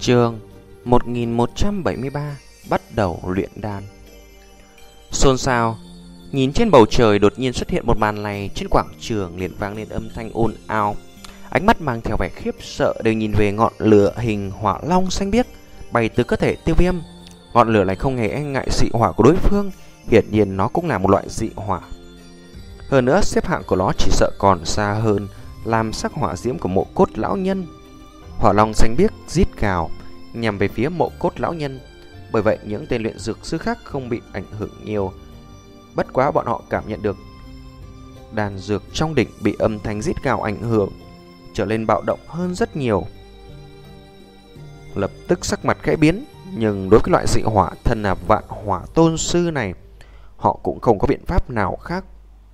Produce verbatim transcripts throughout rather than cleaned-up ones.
Chương một nghìn một trăm bảy mươi ba. Bắt đầu luyện đan. Xôn xao. Nhìn trên bầu trời đột nhiên xuất hiện một màn này. Trên quảng trường liền vang lên âm thanh ồn ào. Ánh mắt mang theo vẻ khiếp sợ đều nhìn về ngọn lửa hình hỏa long xanh biếc bay từ cơ thể Tiêu Viêm. Ngọn lửa này không hề e ngại dị hỏa của đối phương. Hiển nhiên nó cũng là một loại dị hỏa. Hơn nữa xếp hạng của nó chỉ sợ còn xa hơn làm sắc hỏa diễm của mộ cốt lão nhân. Hỏa long xanh biếc rít gào nhằm về phía mộ cốt lão nhân. Bởi vậy những tên luyện dược sư khác không bị ảnh hưởng nhiều. Bất quá bọn họ cảm nhận được đan dược trong đỉnh bị âm thanh rít gào ảnh hưởng, trở lên bạo động hơn rất nhiều. Lập tức sắc mặt khẽ biến. Nhưng đối với loại dị hỏa thần là vạn hỏa tôn sư này, họ cũng không có biện pháp nào khác.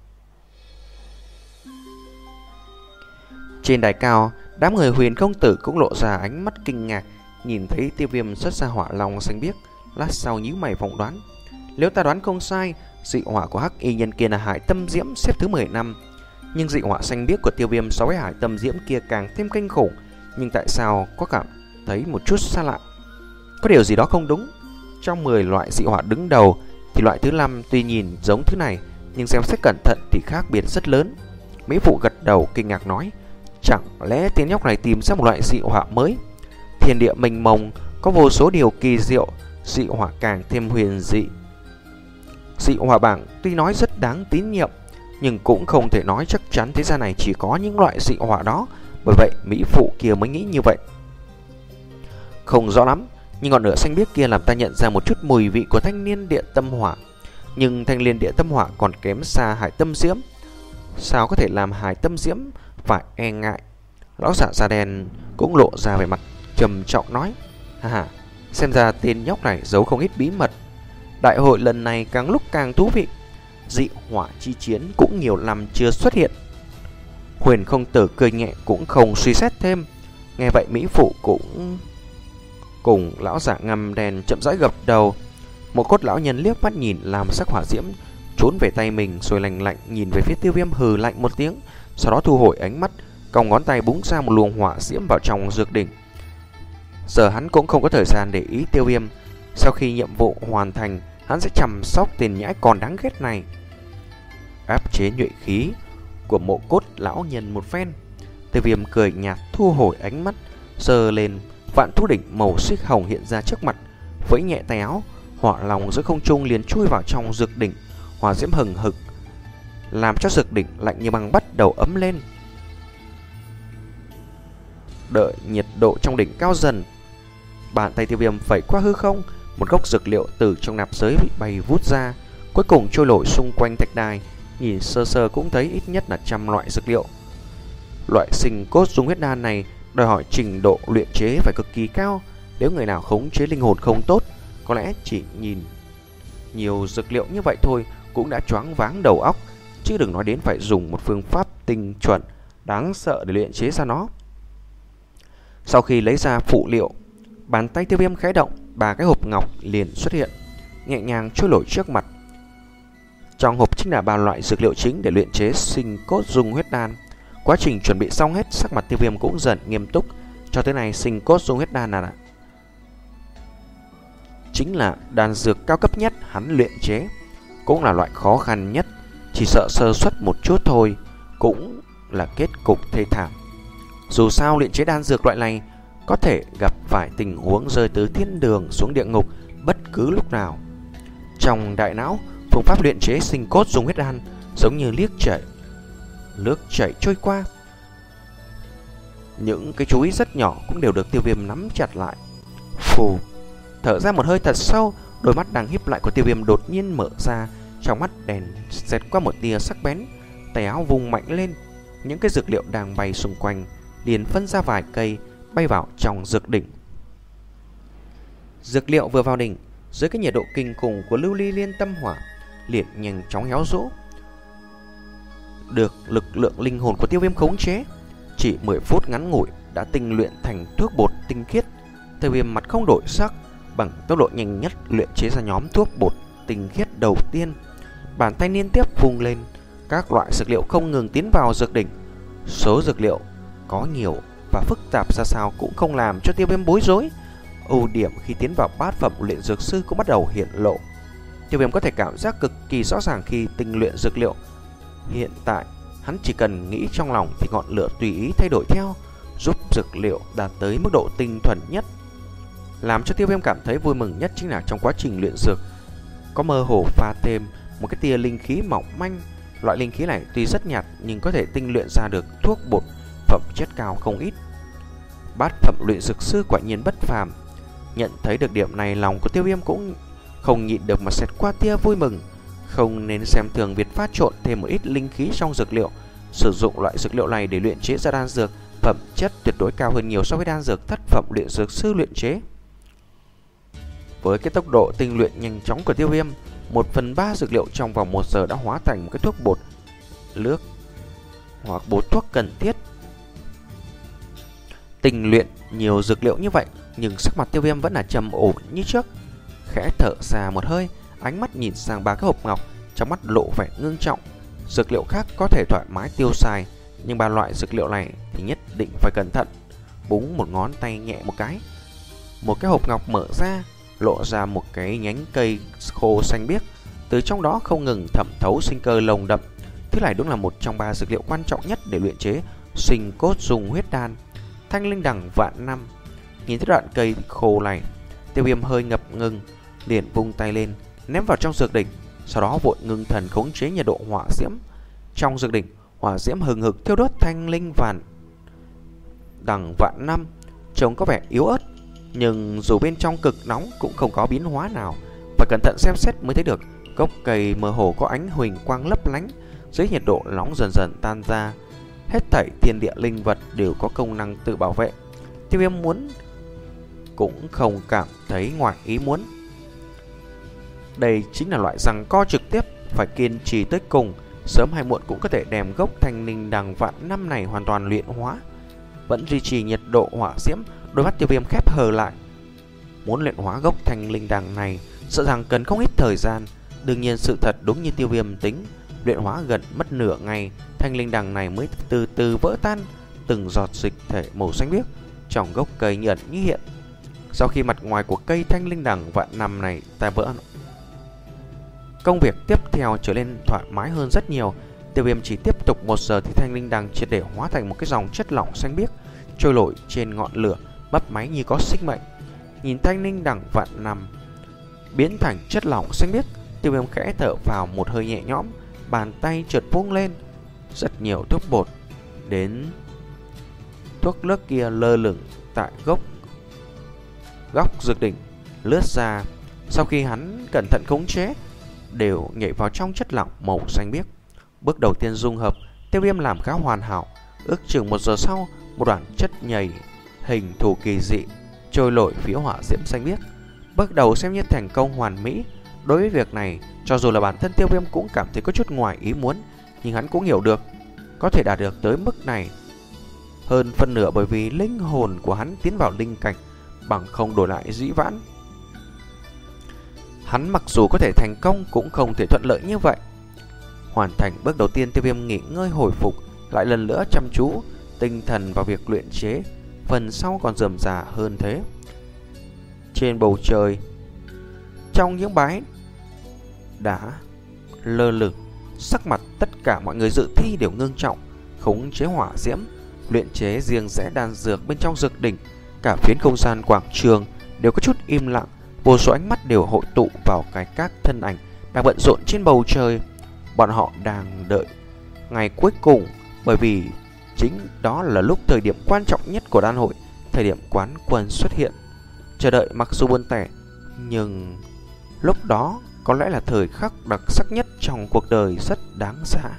Trên đài cao, đám người Huyền công tử cũng lộ ra ánh mắt kinh ngạc nhìn thấy Tiêu Viêm xuất ra hỏa long xanh biếc. Lát sau nhíu mày phỏng đoán, nếu ta đoán không sai, dị hỏa của hắc y nhân kia là hải tâm diễm xếp thứ mười năm. Nhưng dị hỏa xanh biếc của Tiêu Viêm so với hải tâm diễm kia càng thêm kinh khủng. Nhưng tại sao có cảm thấy một chút xa lạ? Có điều gì đó không đúng. Trong mười loại dị hỏa đứng đầu thì loại thứ năm tuy nhìn giống thứ này, nhưng xem xét cẩn thận thì khác biệt rất lớn. Mỹ phụ gật đầu kinh ngạc nói, chẳng lẽ tên nhóc này tìm ra một loại dị hỏa mới? Thiên địa mênh mông, có vô số điều kỳ diệu, dị hỏa càng thêm huyền dị. Dị hỏa bảng tuy nói rất đáng tín nhiệm, nhưng cũng không thể nói chắc chắn thế gian này chỉ có những loại dị hỏa đó. Bởi vậy Mỹ phụ kia mới nghĩ như vậy. Không rõ lắm, nhưng ngọn lửa xanh biếc kia làm ta nhận ra một chút mùi vị của thanh niên địa tâm hỏa. Nhưng thanh liên địa tâm hỏa còn kém xa hải tâm diễm. Sao có thể làm hải tâm diễm phải e ngại? Lão giả da đen cũng lộ ra vẻ mặt trầm trọng nói, ha ha, xem ra tên nhóc này giấu không ít bí mật. Đại hội lần này càng lúc càng thú vị. Dị hỏa chi chiến cũng nhiều năm chưa xuất hiện. Huyền không tử cười nhẹ cũng không suy xét thêm. Nghe vậy Mỹ phụ cũng cùng lão giả ngăm đèn chậm rãi gật đầu. Một cốt lão nhân liếc mắt nhìn làm sắc hỏa diễm trốn về tay mình, rồi lạnh lạnh nhìn về phía Tiêu Viêm hừ lạnh một tiếng, sau đó thu hồi ánh mắt, cong ngón tay búng ra một luồng hỏa diễm vào trong dược đỉnh. Giờ hắn cũng không có thời gian để ý Tiêu Viêm. Sau khi nhiệm vụ hoàn thành, hắn sẽ chăm sóc tên nhãi còn đáng ghét này. Áp chế nhuệ khí của mộ cốt lão nhân một phen, Tiêu Viêm cười nhạt thu hồi ánh mắt, sờ lên vạn thú đỉnh màu xích hồng hiện ra trước mặt, vẫy nhẹ tay áo, hỏa long giữa không trung liền chui vào trong dược đỉnh. Hỏa diễm hừng hực làm cho dược đỉnh lạnh như băng bắt đầu ấm lên. Đợi nhiệt độ trong đỉnh cao dần, bàn tay Tiêu Viêm phẩy qua hư không, một gốc dược liệu từ trong nạp giới bị bay vút ra, cuối cùng trôi nổi xung quanh thạch đài. Nhìn sơ sơ cũng thấy ít nhất là trăm loại dược liệu. Loại sinh cốt dung huyết đan này đòi hỏi trình độ luyện chế phải cực kỳ cao. Nếu người nào khống chế linh hồn không tốt, có lẽ chỉ nhìn nhiều dược liệu như vậy thôi cũng đã choáng váng đầu óc, chứ đừng nói đến phải dùng một phương pháp tinh chuẩn đáng sợ để luyện chế ra nó. Sau khi lấy ra phụ liệu, bàn tay Tiêu Viêm khẽ động, ba cái hộp ngọc liền xuất hiện, nhẹ nhàng trôi nổi trước mặt. Trong hộp chính là ba loại dược liệu chính để luyện chế sinh cốt dung huyết đan. Quá trình chuẩn bị xong hết, sắc mặt Tiêu Viêm cũng dần nghiêm túc. Cho tới nay sinh cốt dung huyết đan là chính là đan dược cao cấp nhất hắn luyện chế, cũng là loại khó khăn nhất. Chỉ sợ sơ suất một chút thôi cũng là kết cục thê thảm. Dù sao luyện chế đan dược loại này có thể gặp phải tình huống rơi từ thiên đường xuống địa ngục bất cứ lúc nào. Trong đại não, phương pháp luyện chế sinh cốt dung huyết đan giống như liếc chảy nước chảy trôi qua. Những cái chú ý rất nhỏ cũng đều được Tiêu Viêm nắm chặt lại. Phù, thở ra một hơi thật sâu, đôi mắt đang híp lại của Tiêu Viêm đột nhiên mở ra, trong mắt đèn xẹt qua một tia sắc bén, tay áo vung mạnh lên, những cái dược liệu đang bay xung quanh liền phân ra vài cây bay vào trong dược đỉnh. Dược liệu vừa vào đỉnh, dưới cái nhiệt độ kinh khủng của lưu ly liên tâm hỏa liền nhanh chóng héo rũ. Được lực lượng linh hồn của Tiêu Viêm khống chế, chỉ mười phút ngắn ngủi đã tinh luyện thành thuốc bột tinh khiết. Tiêu Viêm mặt không đổi sắc, bằng tốc độ nhanh nhất luyện chế ra nhóm thuốc bột tinh khiết đầu tiên. Bàn tay liên tiếp vung lên, các loại dược liệu không ngừng tiến vào dược đỉnh. Số dược liệu có nhiều và phức tạp ra sao cũng không làm cho Tiêu Viêm bối rối. ưu điểm khi tiến vào bát phẩm luyện dược sư cũng bắt đầu hiện lộ. Tiêu Viêm có thể cảm giác cực kỳ rõ ràng khi tinh luyện dược liệu. Hiện tại, hắn chỉ cần nghĩ trong lòng thì ngọn lửa tùy ý thay đổi theo, giúp dược liệu đạt tới mức độ tinh thuần nhất. Làm cho Tiêu Viêm cảm thấy vui mừng nhất chính là trong quá trình luyện dược có mơ hồ pha thêm một cái tia linh khí mỏng manh. Loại linh khí này tuy rất nhạt nhưng có thể tinh luyện ra được thuốc bột phẩm chất cao không ít. Bát phẩm luyện dược sư quả nhiên bất phàm. Nhận thấy được điểm này, lòng của Tiêu Viêm cũng không nhịn được mà xẹt qua tia vui mừng. Không nên xem thường việc pha trộn thêm một ít linh khí trong dược liệu. Sử dụng loại dược liệu này để luyện chế ra đan dược, phẩm chất tuyệt đối cao hơn nhiều so với đan dược thất phẩm luyện dược sư luyện chế. Với cái tốc độ tinh luyện nhanh chóng của Tiêu Viêm, một phần ba dược liệu trong vòng một giờ đã hóa thành một cái thuốc bột nước hoặc bột thuốc cần thiết. Tinh luyện nhiều dược liệu như vậy, nhưng sắc mặt Tiêu Viêm vẫn là trầm ổn như trước. Khẽ thở ra một hơi, ánh mắt nhìn sang ba cái hộp ngọc, trong mắt lộ vẻ ngưng trọng. Dược liệu khác có thể thoải mái tiêu xài, nhưng ba loại dược liệu này thì nhất định phải cẩn thận. Búng một ngón tay nhẹ một cái, một cái hộp ngọc mở ra, lộ ra một cái nhánh cây khô xanh biếc, từ trong đó không ngừng thẩm thấu sinh cơ nồng đậm. Thứ này đúng là một trong ba dược liệu quan trọng nhất để luyện chế sinh cốt dùng huyết đan, thanh linh đằng vạn năm. Nhìn thấy đoạn cây khô này, Tiêu Viêm hơi ngập ngừng, liền vung tay lên ném vào trong dược đỉnh, sau đó vội ngưng thần khống chế nhiệt độ hỏa diễm. Trong dược đỉnh, hỏa diễm hừng hực thiêu đốt thanh linh vạn đằng vạn năm, trông có vẻ yếu ớt, nhưng dù bên trong cực nóng cũng không có biến hóa nào. Phải cẩn thận xem xét mới thấy được gốc cây mơ hồ có ánh huỳnh quang lấp lánh, dưới nhiệt độ nóng dần dần tan ra. Hết thảy thiên địa linh vật đều có công năng tự bảo vệ. Tiêu Viêm muốn cũng không cảm thấy ngoài ý muốn. Đây chính là loại giằng co trực tiếp, phải kiên trì tới cùng, sớm hay muộn cũng có thể đem gốc thanh linh đằng vạn năm này hoàn toàn luyện hóa. Vẫn duy trì nhiệt độ hỏa diễm, đôi mắt Tiêu Viêm khép hờ lại. Muốn luyện hóa gốc thanh linh đằng này sợ rằng cần không ít thời gian. Đương nhiên sự thật đúng như Tiêu Viêm tính, luyện hóa gần mất nửa ngày, thanh linh đằng này mới từ từ vỡ tan, từng giọt dịch thể màu xanh biếc trong gốc cây như ẩn như hiện. Sau khi mặt ngoài của cây thanh linh đằng vạn năm này ta vỡ, công việc tiếp theo trở nên thoải mái hơn rất nhiều. Tiêu Viêm chỉ tiếp tục một giờ thì thanh linh đằng triệt để hóa thành một cái dòng chất lỏng xanh biếc trôi nổi trên ngọn lửa, mấp máy như có sinh mệnh. Nhìn thanh linh đằng vạn năm biến thành chất lỏng xanh biếc, Tiêu Viêm khẽ thở vào một hơi nhẹ nhõm, bàn tay chợt vung lên, rất nhiều thuốc bột đến thuốc nước kia lơ lửng tại gốc góc dược đỉnh lướt ra. Sau khi hắn cẩn thận khống chế, đều nhảy vào trong chất lỏng màu xanh biếc. Bước đầu tiên dung hợp, Tiêu Viêm làm khá hoàn hảo. Ước chừng một giờ sau, một đoạn chất nhầy hình thù kỳ dị trôi nổi phía hỏa diễm xanh biếc, bước đầu xem như thành công hoàn mỹ. Đối với việc này, cho dù là bản thân Tiêu Viêm cũng cảm thấy có chút ngoài ý muốn, nhưng hắn cũng hiểu được có thể đạt được tới mức này hơn phân nửa bởi vì linh hồn của hắn tiến vào linh cảnh, bằng không đổi lại dĩ vãng hắn mặc dù có thể thành công cũng không thể thuận lợi như vậy. Hoàn thành bước đầu tiên, Tiêu Viêm nghỉ ngơi hồi phục, lại lần nữa chăm chú tinh thần vào việc luyện chế, phần sau còn rườm rà hơn thế. Trên bầu trời, trong những bãi đá lơ lửng, sắc mặt tất cả mọi người dự thi đều ngưng trọng. Khống chế hỏa diễm, luyện chế riêng rẽ đan dược bên trong dược đỉnh, cả phiến không gian quảng trường đều có chút im lặng. Vô số ánh mắt đều hội tụ vào cái các thân ảnh đang bận rộn trên bầu trời. Bọn họ đang đợi ngày cuối cùng, bởi vì chính đó là lúc thời điểm quan trọng nhất của đan hội, thời điểm quán quân xuất hiện. Chờ đợi mặc dù buồn tẻ, nhưng lúc đó có lẽ là thời khắc đặc sắc nhất trong cuộc đời, rất đáng giá.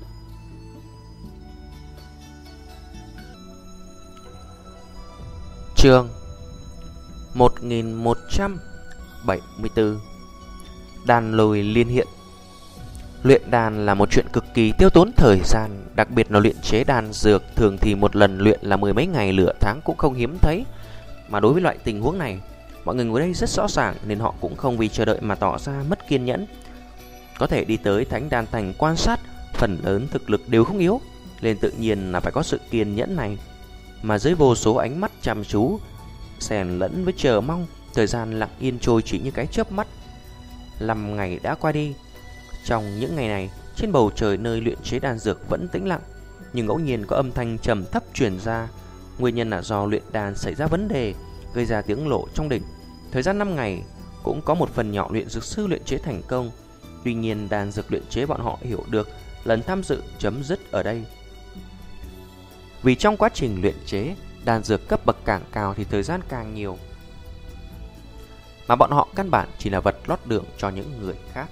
Chương một nghìn một trăm bảy mươi tư. Đan lôi liên hiện. Luyện đan là một chuyện cực kỳ tiêu tốn thời gian, đặc biệt là luyện chế đan dược, thường thì một lần luyện là mười mấy ngày nửa tháng cũng không hiếm thấy. Mà đối với loại tình huống này, mọi người ngồi đây rất rõ ràng, nên họ cũng không vì chờ đợi mà tỏ ra mất kiên nhẫn. Có thể đi tới Thánh Đan Thành quan sát, phần lớn thực lực đều không yếu, nên tự nhiên là phải có sự kiên nhẫn này. Mà dưới vô số ánh mắt chăm chú, xen lẫn với chờ mong. Thời gian lặng yên trôi chỉ như cái chớp mắt. Năm ngày đã qua đi. Trong những ngày này, trên bầu trời nơi luyện chế đan dược vẫn tĩnh lặng, nhưng ngẫu nhiên có âm thanh trầm thấp truyền ra. Nguyên nhân là do luyện đan xảy ra vấn đề, gây ra tiếng lộ trong đỉnh. Thời gian năm ngày cũng có một phần nhỏ luyện dược sư luyện chế thành công. Tuy nhiên đan dược luyện chế bọn họ hiểu được lần tham dự chấm dứt ở đây. Vì trong quá trình luyện chế, đan dược cấp bậc càng cao thì thời gian càng nhiều, mà bọn họ căn bản chỉ là vật lót đường cho những người khác.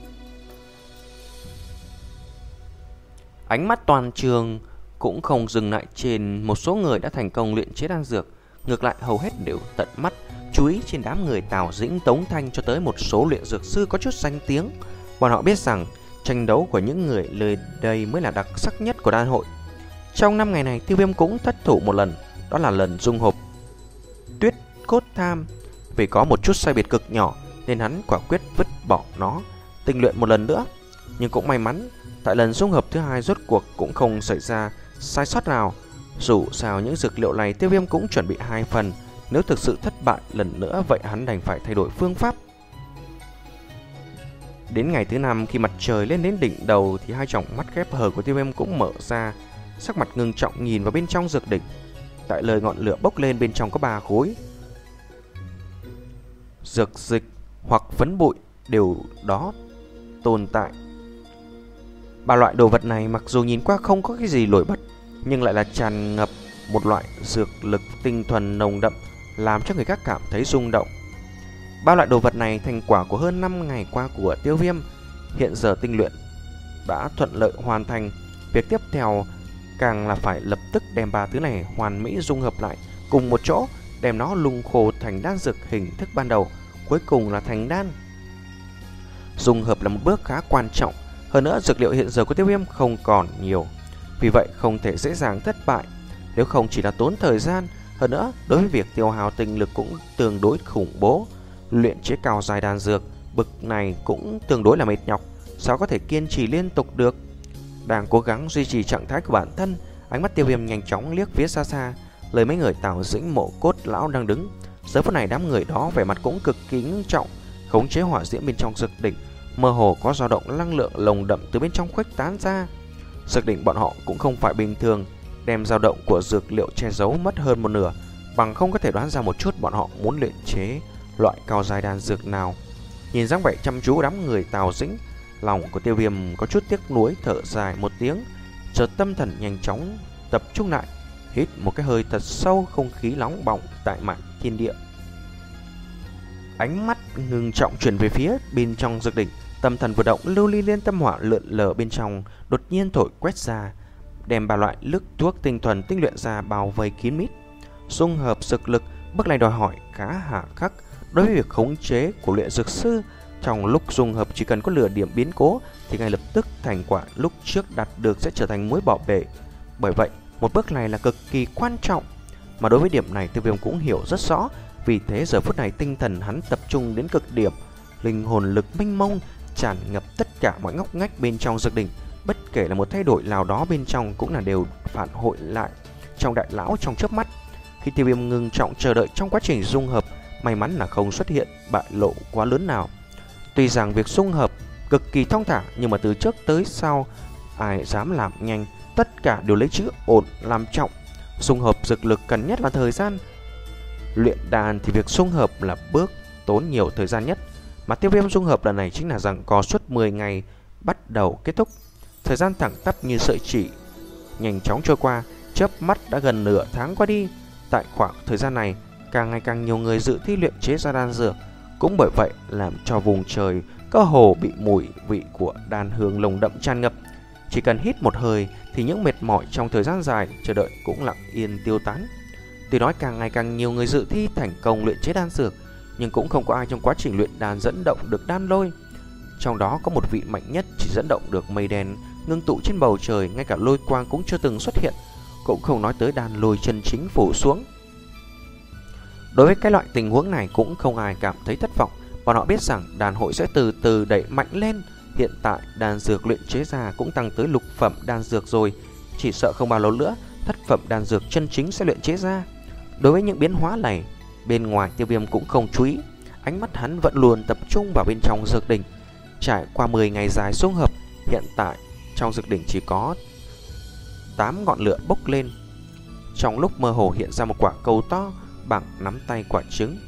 Ánh mắt toàn trường cũng không dừng lại trên một số người đã thành công luyện chế đan dược. Ngược lại hầu hết đều tận mắt chú ý trên đám người Tào Dĩnh, Tống Thanh cho tới một số luyện dược sư có chút danh tiếng. Bọn họ biết rằng tranh đấu của những người nơi đây mới là đặc sắc nhất của đan hội. Trong năm ngày này, Tiêu Viêm cũng thất thủ một lần, đó là lần dung hộp Tuyết Cốt Tham. Vì có một chút sai biệt cực nhỏ nên hắn quả quyết vứt bỏ nó, tinh luyện một lần nữa. Nhưng cũng may mắn, tại lần dung hợp thứ hai rốt cuộc cũng không xảy ra sai sót nào. Dù sao những dược liệu này Tiêu Viêm cũng chuẩn bị hai phần, nếu thực sự thất bại lần nữa vậy hắn đành phải thay đổi phương pháp. Đến ngày thứ năm, khi mặt trời lên đến đỉnh đầu thì hai tròng mắt khép hờ của Tiêu Viêm cũng mở ra, sắc mặt ngưng trọng nhìn vào bên trong dược đỉnh. Tại lời ngọn lửa bốc lên, bên trong có ba khối dược dịch hoặc phấn bụi đều đó tồn tại. Ba loại đồ vật này mặc dù nhìn qua không có cái gì nổi bật, nhưng lại là tràn ngập một loại dược lực tinh thuần nồng đậm, làm cho người khác cảm thấy rung động. Ba loại đồ vật này thành quả của hơn năm ngày qua của Tiêu Viêm. Hiện giờ tinh luyện đã thuận lợi hoàn thành. Việc tiếp theo càng là phải lập tức đem ba thứ này hoàn mỹ dung hợp lại cùng một chỗ, đem nó lung khô thành đan dược hình thức ban đầu, cuối cùng là thành đan. Dung hợp là một bước khá quan trọng. Hơn nữa dược liệu hiện giờ của Tiêu Viêm không còn nhiều, vì vậy không thể dễ dàng thất bại. Nếu không chỉ là tốn thời gian, hơn nữa đối với việc tiêu hao tinh lực cũng tương đối khủng bố. Luyện chế cao dài đan dược bực này cũng tương đối là mệt nhọc, sao có thể kiên trì liên tục được. Đang cố gắng duy trì trạng thái của bản thân, ánh mắt Tiêu Viêm nhanh chóng liếc phía xa xa, lời mấy người Tào Dĩnh, Mộ Cốt lão đang đứng. Giờ phút này đám người đó vẻ mặt cũng cực kỳ ngưng trọng, khống chế hỏa diễm bên trong dược đỉnh. Mơ hồ có dao động năng lượng lồng đậm từ bên trong khuếch tán ra. Dược đỉnh bọn họ cũng không phải bình thường, đem dao động của dược liệu che giấu mất hơn một nửa, bằng không có thể đoán ra một chút bọn họ muốn luyện chế loại cao dài đan dược nào. Nhìn dáng vẻ chăm chú đám người Tào Dĩnh, lòng của Tiêu Viêm có chút tiếc nuối, thở dài một tiếng, chợt tâm thần nhanh chóng tập trung lại, hít một cái hơi thật sâu không khí nóng bỏng tại mạn thiên địa. Ánh mắt ngưng trọng chuyển về phía bên trong dược đỉnh, tâm thần vừa động, lưu ly liên tâm hỏa lượn lờ bên trong đột nhiên thổi quét ra, đem ba loại nước thuốc tinh thuần tinh luyện ra bao vây kín mít. Dung hợp dược lực, bước này đòi hỏi khá hà khắc đối với việc khống chế của luyện dược sư. Trong lúc dung hợp chỉ cần có lửa điểm biến cố thì ngay lập tức thành quả lúc trước đạt được sẽ trở thành muối bỏ bể. Bởi vậy một bước này là cực kỳ quan trọng, mà đối với điểm này Tiêu Viêm cũng hiểu rất rõ. Vì thế giờ phút này tinh thần hắn tập trung đến cực điểm, linh hồn lực mênh mông tràn ngập tất cả mọi ngóc ngách bên trong dược đỉnh. Bất kể là một thay đổi nào đó bên trong cũng là đều phản hội lại trong đại lão trong chớp mắt. Khi Tiêu Viêm ngưng trọng chờ đợi trong quá trình dung hợp, may mắn là không xuất hiện bại lộ quá lớn nào. Tuy rằng việc dung hợp cực kỳ thong thả, nhưng mà từ trước tới sau ai dám làm nhanh, tất cả đều lấy chữ ổn làm trọng. Dung hợp dược lực cần nhất là thời gian. Luyện đan thì việc dung hợp là bước tốn nhiều thời gian nhất, mà Tiêu Viêm dung hợp lần này chính là rằng có suốt mười ngày bắt đầu kết thúc. Thời gian thẳng tắp như sợi chỉ, nhanh chóng trôi qua, chớp mắt đã gần nửa tháng qua đi. Tại khoảng thời gian này, càng ngày càng nhiều người dự thi luyện chế ra đan dược, cũng bởi vậy làm cho vùng trời cơ hồ bị mùi vị của đan hương lồng đậm tràn ngập. Chỉ cần hít một hơi thì những mệt mỏi trong thời gian dài chờ đợi cũng lặng yên tiêu tán. Tuy nói càng ngày càng nhiều người dự thi thành công luyện chế đan dược, nhưng cũng không có ai trong quá trình luyện đan dẫn động được đan lôi. Trong đó có một vị mạnh nhất chỉ dẫn động được mây đen ngưng tụ trên bầu trời, ngay cả lôi quang cũng chưa từng xuất hiện, cũng không nói tới đan lôi chân chính phủ xuống. Đối với cái loại tình huống này cũng không ai cảm thấy thất vọng. Bọn họ biết rằng đan hội sẽ từ từ đẩy mạnh lên. Hiện tại đan dược luyện chế ra cũng tăng tới lục phẩm đan dược rồi, chỉ sợ không bao lâu nữa thất phẩm đan dược chân chính sẽ luyện chế ra. Đối với những biến hóa này, Bên ngoài Tiêu Viêm cũng không chú ý, ánh mắt hắn vẫn luôn tập trung vào bên trong dược đỉnh. Trải qua mười ngày dài xung hợp, hiện tại trong dược đỉnh chỉ có tám ngọn lửa bốc lên. Trong lúc mơ hồ hiện ra một quả cầu to bằng nắm tay quả trứng.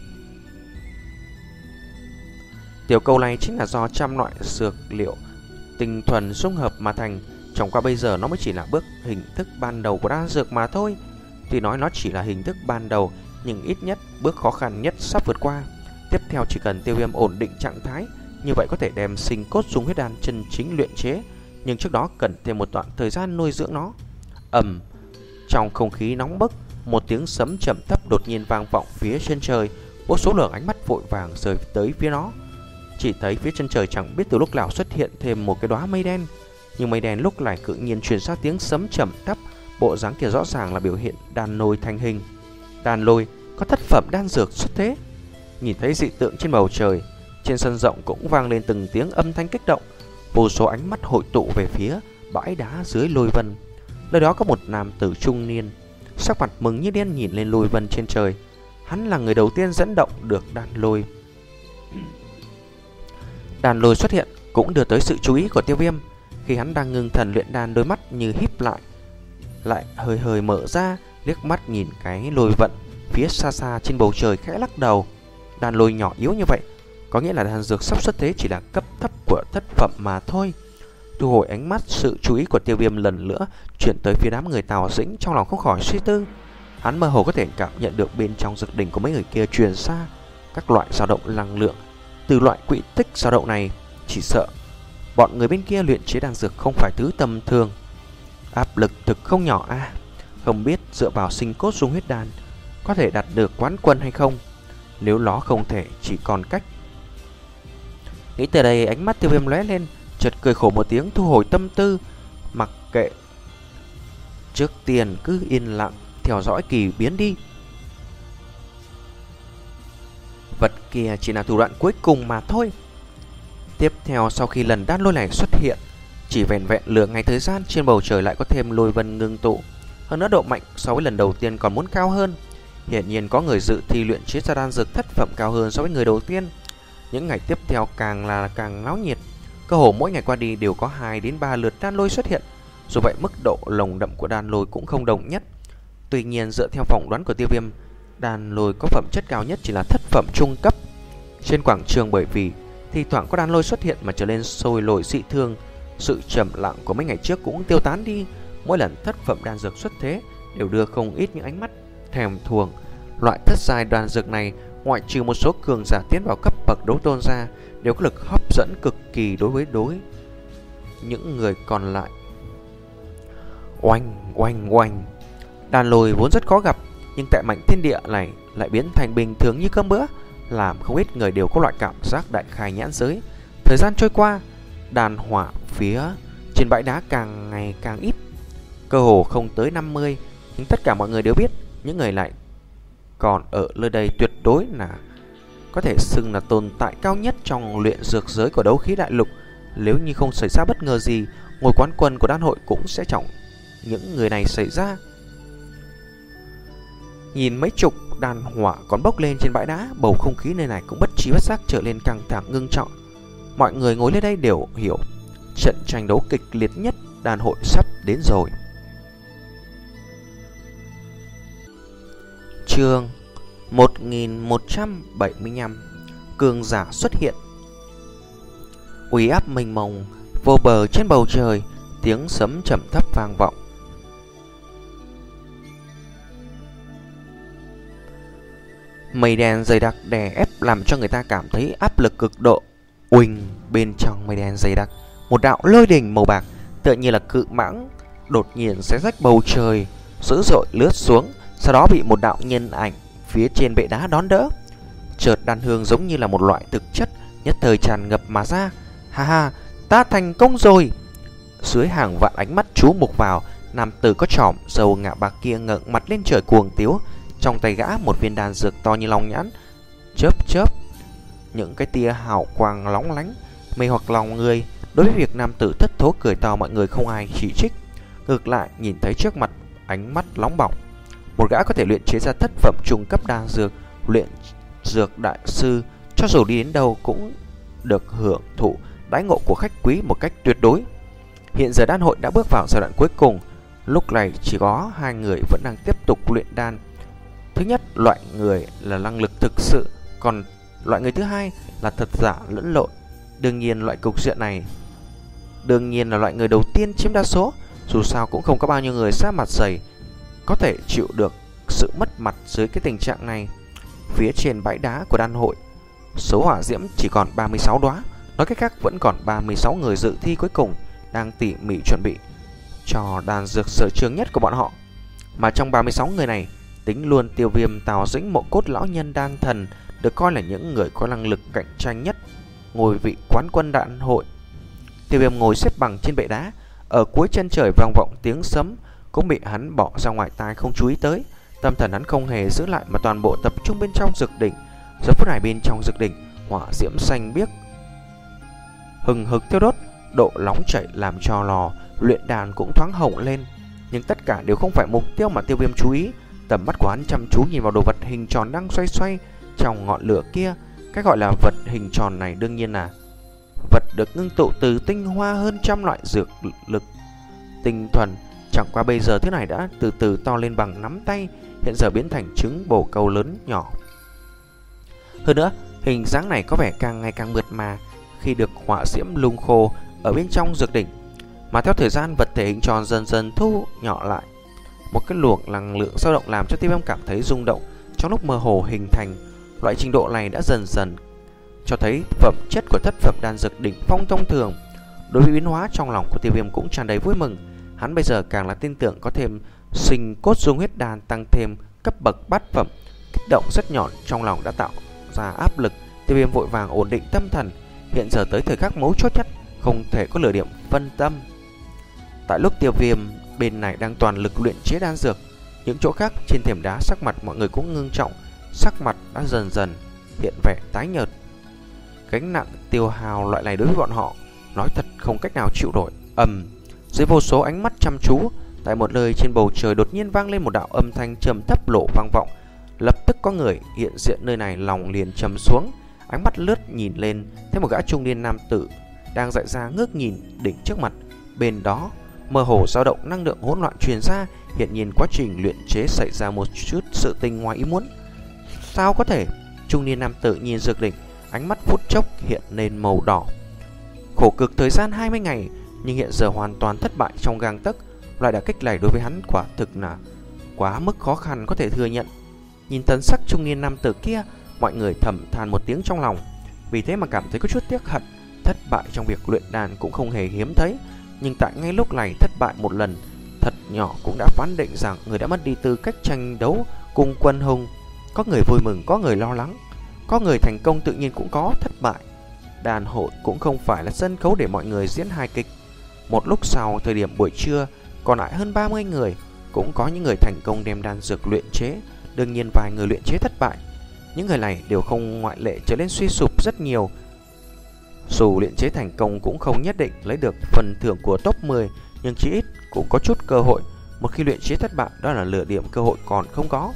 Tiểu cầu này chính là do trăm loại dược liệu tinh thuần xung hợp mà thành. Chẳng qua bây giờ nó mới chỉ là bước hình thức ban đầu của đan dược mà thôi. Tuy nói nó chỉ là hình thức ban đầu, nhưng ít nhất bước khó khăn nhất sắp vượt qua. Tiếp theo chỉ cần Tiêu Viêm ổn định trạng thái, như vậy có thể đem sinh cốt dung huyết đan chân chính luyện chế. Nhưng trước đó cần thêm một đoạn thời gian nuôi dưỡng nó. Ầm, trong không khí nóng bức, một tiếng sấm trầm thấp đột nhiên vang vọng phía chân trời. Vô số lượng ánh mắt vội vàng rời tới phía nó. Chỉ thấy phía chân trời chẳng biết từ lúc nào xuất hiện thêm một cái đóa mây đen. Nhưng mây đen lúc này tự nhiên truyền ra tiếng sấm trầm thấp. Bộ dáng kia rõ ràng là biểu hiện đan lôi thành hình. Đan lôi có thất phẩm đan dược xuất thế. Nhìn thấy dị tượng trên bầu trời, trên sân rộng cũng vang lên từng tiếng âm thanh kích động. Vô số ánh mắt hội tụ về phía bãi đá dưới lôi vân. Nơi đó có một nam tử trung niên, sắc mặt mừng như điên nhìn lên lôi vân trên trời. Hắn là người đầu tiên dẫn động được đan lôi. Đan lôi xuất hiện cũng đưa tới sự chú ý của Tiêu Viêm. Khi hắn đang ngưng thần luyện đan, đôi mắt như híp lại, lại hơi hơi mở ra, liếc mắt nhìn cái lôi vận phía xa xa trên bầu trời, khẽ lắc đầu. Đan lôi nhỏ yếu như vậy, có nghĩa là đan dược sắp xuất thế chỉ là cấp thấp của thất phẩm mà thôi. Thu hồi ánh mắt, sự chú ý của Tiêu Viêm lần nữa chuyển tới phía đám người Tào Dĩnh, trong lòng không khỏi suy tư. Hắn mơ hồ có thể cảm nhận được bên trong dược đỉnh của mấy người kia truyền ra các loại dao động năng lượng. Từ loại quỹ tích dao động này, chỉ sợ bọn người bên kia luyện chế đan dược không phải thứ tầm thường. Áp lực thực không nhỏ a. À, không biết dựa vào sinh cốt dung huyết đan có thể đạt được quán quân hay không. Nếu nó không thể, chỉ còn cách. Nghĩ từ đây, ánh mắt Tiêu Viêm lóe lên, chợt cười khổ một tiếng, thu hồi tâm tư, mặc kệ. Trước tiên cứ yên lặng theo dõi kỳ biến đi. Vật kia chỉ là thủ đoạn cuối cùng mà thôi. Tiếp theo, sau khi lần đan lôi này xuất hiện, chỉ vẹn vẹn lửa ngày thời gian, trên bầu trời lại có thêm lôi vân ngưng tụ. Hơn nữa độ mạnh so với lần đầu tiên còn muốn cao hơn. Hiển nhiên có người dự thi luyện chế ra đan dược thất phẩm cao hơn so với người đầu tiên. Những ngày tiếp theo càng là càng náo nhiệt. Cơ hồ mỗi ngày qua đi đều có hai đến ba lượt đan lôi xuất hiện. Dù vậy mức độ lồng đậm của đan lôi cũng không đồng nhất. Tuy nhiên dựa theo phỏng đoán của Tiêu Viêm, đan lôi có phẩm chất cao nhất chỉ là thất phẩm trung cấp. Trên quảng trường bởi vì thì thoảng có đan lôi xuất hiện mà trở nên sôi nổi dị thương, sự trầm lặng của mấy ngày trước cũng tiêu tán đi. Mỗi lần thất phẩm đan dược xuất thế đều đưa không ít những ánh mắt thèm thuồng. Loại thất giai đan dược này, ngoại trừ một số cường giả tiến vào cấp bậc đấu tôn ra, đều có lực hấp dẫn cực kỳ đối với đối những người còn lại. Oanh oanh oanh, đan lôi vốn rất khó gặp, nhưng tại mảnh thiên địa này lại biến thành bình thường như cơm bữa, làm không ít người đều có loại cảm giác đại khai nhãn giới. Thời gian trôi qua, đàn hỏa phía trên bãi đá càng ngày càng ít, cơ hồ không tới năm mươi. Nhưng tất cả mọi người đều biết, những người lại còn ở nơi đây tuyệt đối là có thể xưng là tồn tại cao nhất trong luyện dược giới của đấu khí đại lục. Nếu như không xảy ra bất ngờ gì, ngôi quán quân của đan hội cũng sẽ trọng những người này xảy ra. Nhìn mấy chục đàn hỏa còn bốc lên trên bãi đá, bầu không khí nơi này cũng bất trí bất giác trở lên căng thẳng ngưng trọng. Mọi người ngồi lên đây đều hiểu trận tranh đấu kịch liệt nhất đan hội sắp đến rồi. Chương một nghìn một trăm bảy mươi lăm, cường giả xuất hiện. Uy áp mênh mông vô bờ trên bầu trời, tiếng sấm trầm thấp vang vọng. Mây đen dày đặc đè ép làm cho người ta cảm thấy áp lực cực độ. Uỳnh, bên trong mây đen dày đặc, một đạo lôi đình màu bạc tựa như là cự mãng đột nhiên xé rách bầu trời, dữ dội lướt xuống, sau đó bị một đạo nhân ảnh phía trên bệ đá đón đỡ. Chợt đan hương giống như là một loại thực chất nhất thời tràn ngập mà ra. Ha ha, ta thành công rồi. Dưới hàng vạn ánh mắt chú mục vào, nam tử có chỏm dầu ngạ bạc kia ngẩng mặt lên trời cuồng tiếu. Trong tay gã một viên đan dược to như long nhãn, chớp chớp những cái tia hào quang lóng lánh, mê hoặc lòng người. Đối với việc nam tử thất thố cười to, mọi người không ai chỉ trích. Ngược lại nhìn thấy trước mặt ánh mắt nóng bỏng một gã có thể luyện chế ra thất phẩm trung cấp đan dược, luyện dược đại sư cho dù đi đến đâu cũng được hưởng thụ đãi ngộ của khách quý một cách tuyệt đối. Hiện giờ đan hội đã bước vào giai đoạn cuối cùng. Lúc này chỉ có hai người vẫn đang tiếp tục luyện đan. Thứ nhất, loại người là năng lực thực sự, còn loại người thứ hai là thật giả lẫn lộn. Đương nhiên loại cục diện này đương nhiên là loại người đầu tiên chiếm đa số. Dù sao cũng không có bao nhiêu người da mặt dày có thể chịu được sự mất mặt dưới cái tình trạng này. Phía trên bãi đá của đan hội, số hỏa diễm chỉ còn ba mươi sáu đóa. Nói cách khác, vẫn còn ba mươi sáu người dự thi cuối cùng đang tỉ mỉ chuẩn bị cho đan dược sở trường nhất của bọn họ. Mà trong ba mươi sáu người này, tính luôn Tiêu Viêm, Tào Dĩnh, Mộ Cốt lão nhân, đan thần được coi là những người có năng lực cạnh tranh nhất ngôi vị quán quân đan hội. Tiêu Viêm ngồi xếp bằng trên bệ đá, ở cuối chân trời vang vọng tiếng sấm cũng bị hắn bỏ ra ngoài tai không chú ý tới. Tâm thần hắn không hề giữ lại mà toàn bộ tập trung bên trong dược đỉnh. Giờ phút này bên trong dược đỉnh, hỏa diễm xanh biếc hừng hực thiêu đốt, độ nóng chảy làm cho lò luyện đan cũng thoáng hồng lên. Nhưng tất cả đều không phải mục tiêu mà Tiêu Viêm chú ý. Tầm mắt của hắn chăm chú nhìn vào đồ vật hình tròn đang xoay xoay trong ngọn lửa kia. Cái gọi là vật hình tròn này đương nhiên là vật được ngưng tụ từ tinh hoa hơn trăm loại dược lực tinh thuần. Chẳng qua bây giờ thứ này đã từ từ to lên bằng nắm tay, hiện giờ biến thành trứng bồ câu lớn nhỏ. Hơn nữa, hình dáng này có vẻ càng ngày càng mượt mà khi được hỏa diễm lung khô ở bên trong dược đỉnh. Mà theo thời gian, vật thể hình tròn dần dần thu nhỏ lại. Một cái luồng năng lượng dao động làm cho Tiêu Viêm cảm thấy rung động trong lúc mơ hồ hình thành. Loại trình độ này đã dần dần cho thấy phẩm chất của thất phẩm đan dược đỉnh phong thông thường. Đối với biến hóa, trong lòng của Tiêu Viêm cũng tràn đầy vui mừng. Hắn bây giờ càng là tin tưởng có thêm sinh cốt dung huyết đan tăng thêm cấp bậc bát phẩm. Kích động rất nhỏ trong lòng đã tạo ra áp lực. Tiêu Viêm vội vàng ổn định tâm thần. Hiện giờ tới thời khắc mấu chốt nhất, không thể có lửa điểm phân tâm. Tại lúc Tiêu Viêm bên này đang toàn lực luyện chế đan dược, những chỗ khác trên thềm đá sắc mặt mọi người cũng ngưng trọng, sắc mặt đã dần dần hiện vẻ tái nhợt. Gánh nặng tiêu hào loại này đối với bọn họ nói thật không cách nào chịu nổi. Ầm, dưới vô số ánh mắt chăm chú, tại một nơi trên bầu trời đột nhiên vang lên một đạo âm thanh trầm thấp lộ vang vọng. Lập tức có người hiện diện nơi này, lòng liền trầm xuống, ánh mắt lướt nhìn lên, thấy một gã trung niên nam tử đang dại ra ngước nhìn đỉnh trước mặt. Bên đó mơ hồ dao động năng lượng hỗn loạn truyền ra, hiện nhiên quá trình luyện chế xảy ra một chút sự tình ngoài ý muốn. Sao có thể? Trung niên nam tử nhìn dược đỉnh, ánh mắt phút chốc hiện lên màu đỏ. Khổ cực thời gian hai mươi ngày, nhưng hiện giờ hoàn toàn thất bại trong gang tấc. Loại đả kích này đối với hắn quả thực là quá mức khó khăn có thể thừa nhận. Nhìn thần sắc trung niên nam tử kia, mọi người thầm than một tiếng trong lòng, vì thế mà cảm thấy có chút tiếc hận. Thất bại trong việc luyện đan cũng không hề hiếm thấy, nhưng tại ngay lúc này thất bại một lần thật nhỏ cũng đã phán định rằng người đã mất đi tư cách tranh đấu cùng quân hùng. Có người vui mừng, có người lo lắng, có người thành công tự nhiên cũng có thất bại. Đan hội cũng không phải là sân khấu để mọi người diễn hài kịch. Một lúc sau, thời điểm buổi trưa, còn lại hơn ba mươi người, cũng có những người thành công đem đan dược luyện chế. Đương nhiên vài người luyện chế thất bại. Những người này đều không ngoại lệ trở nên suy sụp rất nhiều. Dù luyện chế thành công cũng không nhất định lấy được phần thưởng của top mười, nhưng chỉ ít cũng có chút cơ hội. Một khi luyện chế thất bại, đó là lựa điểm cơ hội còn không có.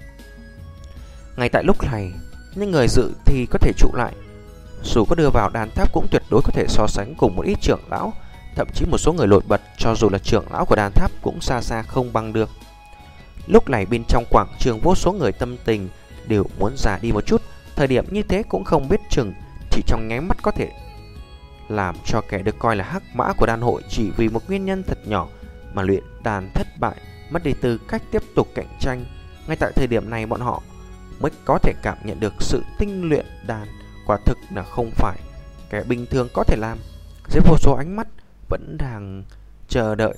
Ngay tại lúc này, những người dự thì có thể trụ lại, dù có đưa vào đan tháp cũng tuyệt đối có thể so sánh cùng một ít trưởng lão. Thậm chí một số người nổi bật, cho dù là trưởng lão của đan tháp cũng xa xa không bằng được. Lúc này bên trong quảng trường, vô số người tâm tình đều muốn già đi một chút. Thời điểm như thế cũng không biết chừng, chỉ trong nháy mắt có thể làm cho kẻ được coi là hắc mã của đan hội chỉ vì một nguyên nhân thật nhỏ mà luyện đan thất bại, mất đi tư cách tiếp tục cạnh tranh. Ngay tại thời điểm này, bọn họ mới có thể cảm nhận được sự tinh luyện đan quả thực là không phải kẻ bình thường có thể làm. Dưới vô số ánh mắt vẫn đang chờ đợi.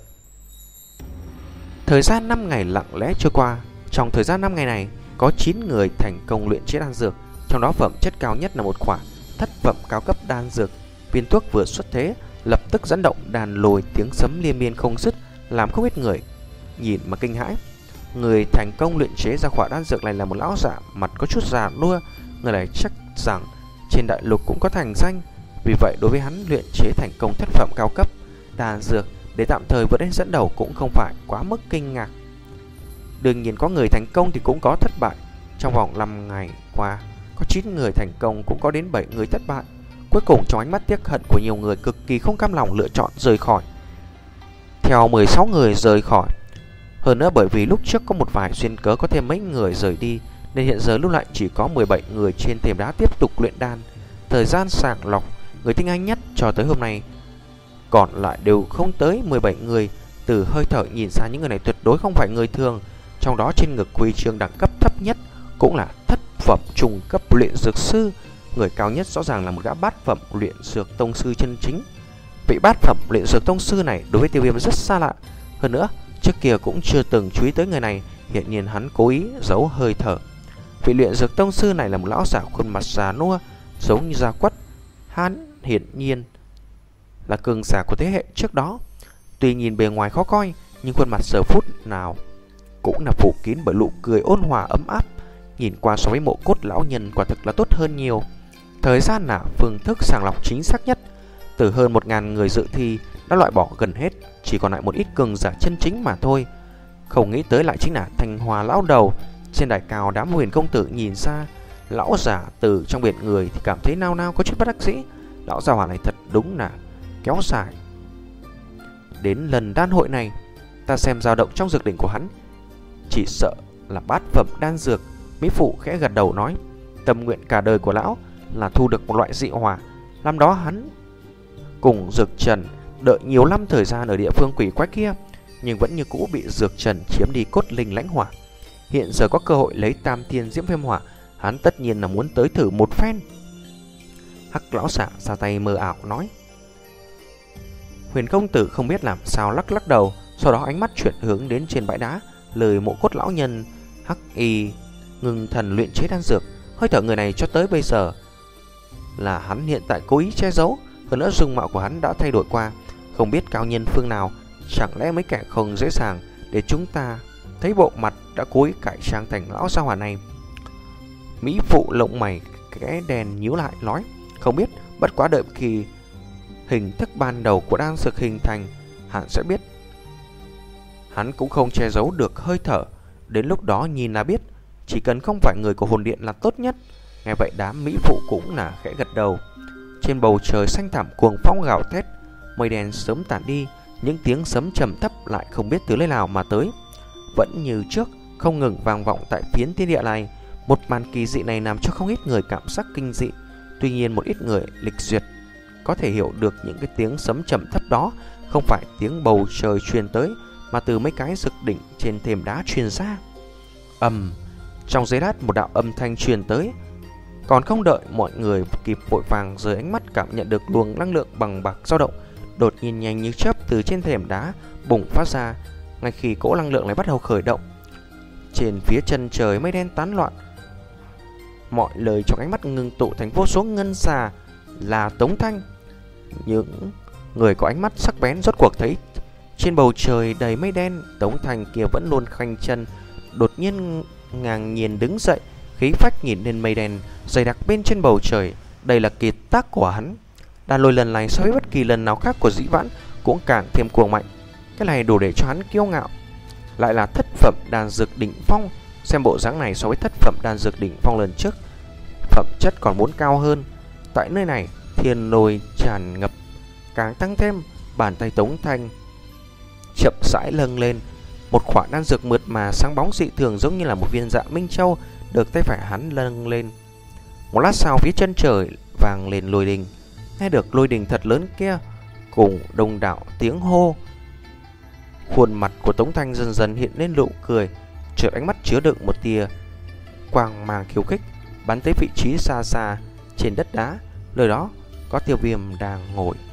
Thời gian năm ngày lặng lẽ trôi qua. Trong thời gian năm ngày này, có chín người thành công luyện chế đan dược, trong đó phẩm chất cao nhất là một khoản thất phẩm cao cấp đan dược. Viên thuốc vừa xuất thế lập tức dẫn động đàn lồi, tiếng sấm liên miên không dứt, làm không ít người nhìn mà kinh hãi. Người thành công luyện chế ra khoản đan dược này là một lão giả mặt có chút già nua. Người này chắc rằng trên đại lục cũng có thành danh, vì vậy đối với hắn luyện chế thành công thất phẩm cao cấp đan dược để tạm thời vượt lên dẫn đầu cũng không phải quá mức kinh ngạc. Đương nhiên có người thành công thì cũng có thất bại, Trong vòng năm ngày qua, có chín người thành công cũng có đến bảy người thất bại. Cuối cùng trong ánh mắt tiếc hận của nhiều người cực kỳ không cam lòng lựa chọn rời khỏi. Theo mười sáu người rời khỏi. Hơn nữa bởi vì lúc trước có một vài duyên cớ có thêm mấy người rời đi, nên hiện giờ lúc lại chỉ có mười bảy người trên thềm đá tiếp tục luyện đan. Thời gian sàng lọc người tinh anh nhất cho tới hôm nay còn lại đều không tới mười bảy người. Từ hơi thở nhìn ra những người này tuyệt đối không phải người thường. Trong đó trên ngực huy chương đẳng cấp thấp nhất cũng là thất phẩm trung cấp luyện dược sư. Người cao nhất rõ ràng là một gã bát phẩm luyện dược tông sư chân chính. Vị bát phẩm luyện dược tông sư này đối với Tiêu Viêm rất xa lạ. Hơn nữa trước kia cũng chưa từng chú ý tới người này. Hiện nhiên hắn cố ý giấu hơi thở. Vị luyện dược tông sư này là một lão giả khuôn mặt già nua giống như da quất. Hắn hiển nhiên là cường giả của thế hệ trước đó. Tuy nhìn bề ngoài khó coi, nhưng khuôn mặt giờ phút nào cũng là phủ kín bởi nụ cười ôn hòa ấm áp. Nhìn qua so với mộ cốt lão nhân quả thực là tốt hơn nhiều. Thời gian là phương thức sàng lọc chính xác nhất. Từ hơn một ngàn người dự thi đã loại bỏ gần hết, chỉ còn lại một ít cường giả chân chính mà thôi. Không nghĩ tới lại chính là Thanh Hòa lão đầu. Trên đài cao đám Huyền công tử nhìn ra lão giả từ trong biển người thì cảm thấy nao nao có chút bất đắc dĩ. Lão già hỏa này thật đúng là kéo dài đến lần đan hội này. Ta xem dao động trong dược đỉnh của hắn chỉ sợ là bát phẩm đan dược. Mỹ phụ khẽ gật đầu nói, tâm nguyện cả đời của lão là thu được một loại dị hỏa. Năm đó hắn cùng Dược Trần đợi nhiều năm thời gian ở địa phương quỷ quái kia, nhưng vẫn như cũ bị Dược Trần chiếm đi cốt linh lãnh hỏa. Hiện giờ có cơ hội lấy tam thiên diễm viêm hỏa, hắn tất nhiên là muốn tới thử một phen. Hắc lão giả ra tay mờ ảo nói. Huyền công tử không biết làm sao lắc lắc đầu, sau đó ánh mắt chuyển hướng đến trên bãi đá, lời mộ cốt lão nhân. Hắc y ngừng thần luyện chế đan dược. Hơi thở người này cho tới bây giờ là hắn hiện tại cố ý che giấu. Hơn nữa dung mạo của hắn đã thay đổi qua, không biết cao nhân phương nào. Chẳng lẽ mấy kẻ không dễ dàng để chúng ta thấy bộ mặt đã cố ý cải trang thành lão gia hỏa này? Mỹ phụ lông mày kẽ đèn nhíu lại nói, không biết, bất quá đợi khi hình thức ban đầu của đan dược hình thành, hắn sẽ biết. Hắn cũng không che giấu được hơi thở, đến lúc đó nhìn là biết. Chỉ cần không phải người của hồn điện là tốt nhất. Nghe vậy đám mỹ phụ cũng là khẽ gật đầu. Trên bầu trời xanh thẳm cuồng phong gào thét, mây đen sớm tản đi, những tiếng sấm trầm thấp lại không biết từ nơi nào mà tới, vẫn như trước không ngừng vang vọng tại phiến thiên địa này. Một màn kỳ dị này làm cho không ít người cảm giác kinh dị. Tuy nhiên một ít người lịch duyệt có thể hiểu được những cái tiếng sấm trầm thấp đó không phải tiếng bầu trời truyền tới, mà từ mấy cái dược đỉnh trên thềm đá truyền ra. Ầm, trong giây lát một đạo âm thanh truyền tới. Còn không đợi mọi người kịp vội vàng rời ánh mắt cảm nhận được luồng năng lượng bằng bạc dao động, đột nhiên nhanh như chớp từ trên thềm đá bùng phát ra. Ngay khi cỗ năng lượng này bắt đầu khởi động, trên phía chân trời mây đen tán loạn, mọi lời trong ánh mắt ngưng tụ thành vô số ngân xà. Là Tống Thanh. Những người có ánh mắt sắc bén rốt cuộc thấy trên bầu trời đầy mây đen, Tống Thanh kia vẫn luôn khoanh chân, đột nhiên ngang nhiên đứng dậy, khí phách nhìn lên mây đen dày đặc bên trên bầu trời. Đây là kiệt tác của hắn. Đàn lôi lần này so với bất kỳ lần nào khác của Dĩ Vãn cũng càng thêm cuồng mạnh. Cái này đủ để cho hắn kiêu ngạo. Lại là thất phẩm đan dược đỉnh phong. Xem bộ dáng này so với thất phẩm đan dược đỉnh phong lần trước, phẩm chất còn muốn cao hơn. Tại nơi này thiên lôi tràn ngập càng tăng thêm. Bàn tay Tống Thanh chậm rãi lâng lên, một quả đan dược mượt mà sáng bóng dị thường, giống như là một viên dạ minh châu được tay phải hắn lâng lên. Một lát sau phía chân trời vang lên lôi đình. Nghe được lôi đình thật lớn kia cùng đông đảo tiếng hô, khuôn mặt của Tống Thanh dần dần hiện lên nụ cười, chợt ánh mắt chứa đựng một tia quang mang khiêu khích, bắn tới vị trí xa xa trên đất đá. Nơi đó có Tiêu Viêm đang ngồi.